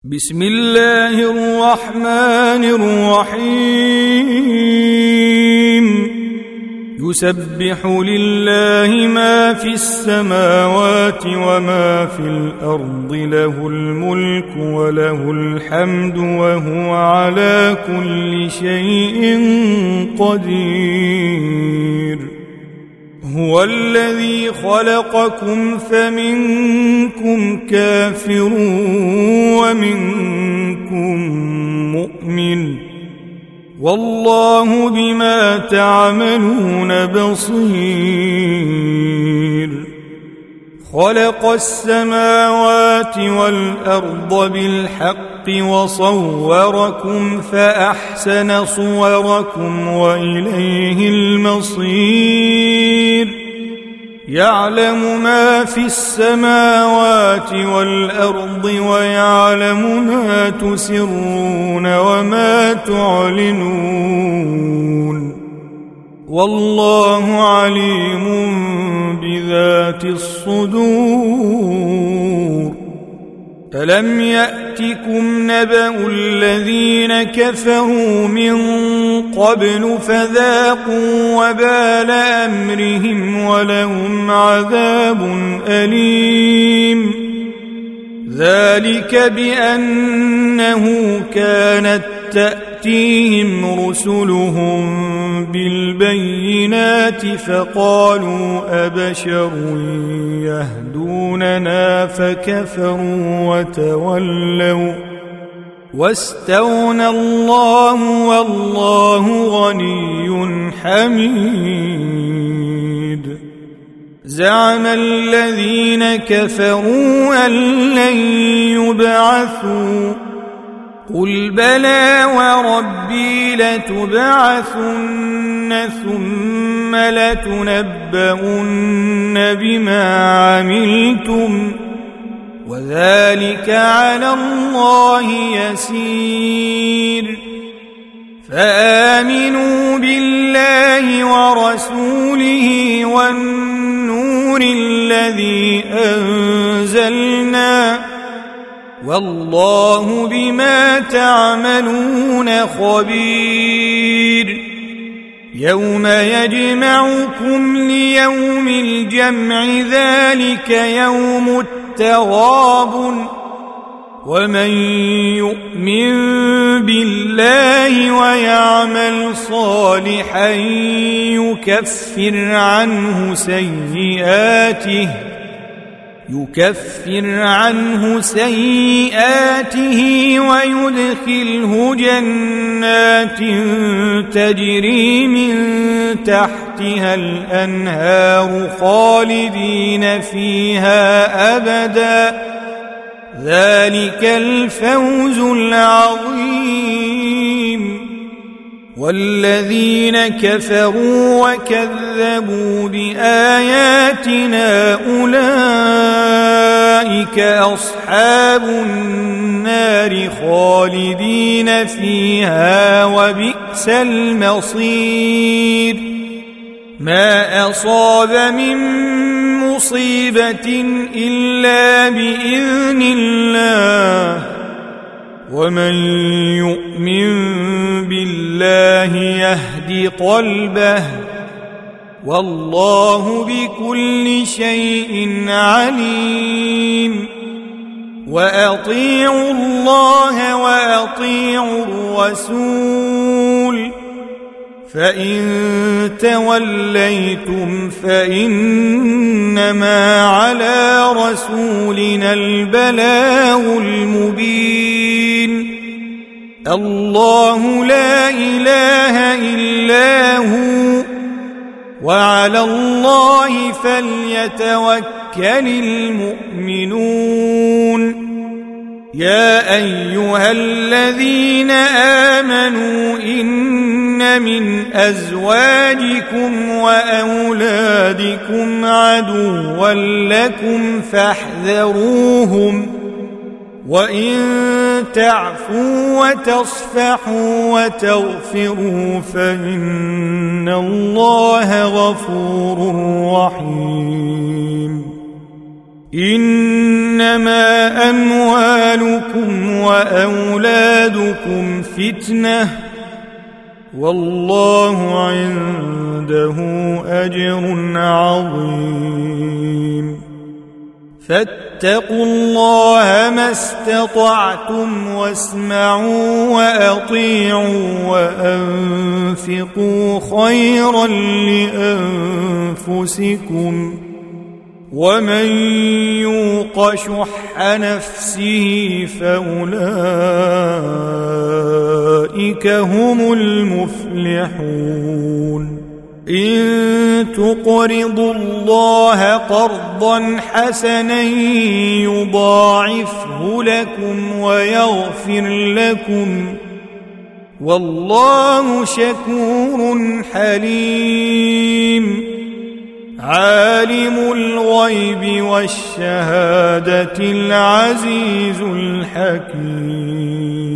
بسم الله الرحمن الرحيم يسبح لله ما في السماوات وما في الأرض له الملك وله الحمد وهو على كل شيء قدير هو الذي خلقكم فمنكم كافر ومنكم مؤمن والله بما تعملون بصير خلق السماوات والأرض بالحق وصوركم فأحسن صوركم وإليه المصير يعلم ما في السماوات والأرض ويعلم ما تسرون وما تعلنون والله عليم بذات الصدور ألم يأتكم نبأ الذين كفروا من قبل فذاقوا وبال أمرهم ولهم عذاب أليم ذلك بأنه كانت تأتيهم رسلهم بالبينات فقالوا أبشر يهدوننا فكفروا وتولوا واستغنى الله والله غني حميد زعم الذين كفروا أن لن يبعثوا قل بلى وربي لتبعثن ثم لتنبؤن بما عملتم وذلك على الله يسير فآمنوا بالله ورسوله والنور الذي أنزلنا والله بما تعملون خبير يوم يجمعكم ليوم الجمع ذلك يوم التغابن ومن يؤمن بالله ويعمل صالحا يكفر عنه سيئاته ويدخله جنات تجري من تحتها الأنهار خالدين فيها أبدا ذلك الفوز العظيم والذين كفروا وكذبوا بآياتنا أولئك أصحاب النار خالدين فيها وبئس المصير ما أصاب من مصيبة إلا بإذن الله ومن يؤمن بالله يهد قلبه والله بكل شيء عليم وأطيعوا الله وأطيعوا الرسول فإن توليتم فإنما على رسولنا البلاغ المبين الله لا إله إلا هو وعلى الله فليتوكل المؤمنون يا أيها الذين آمنوا إن من أزواجكم وأولادكم عدوا لكم فاحذروهم وإن تعفوا وتصفحوا وتغفروا فإن الله غفور رحيم إنما أموالكم وأولادكم فتنة والله عنده أجر عظيم فاتقوا الله ما استطعتم واسمعوا وأطيعوا وأنفقوا خيرا لأنفسكم ومن يوق شح نفسه فأولئك هم المفلحون إن تقرضوا الله قرضا حسنا يضاعفه لكم ويغفر لكم والله شكور حليم عالم الغيب والشهادة العزيز الحكيم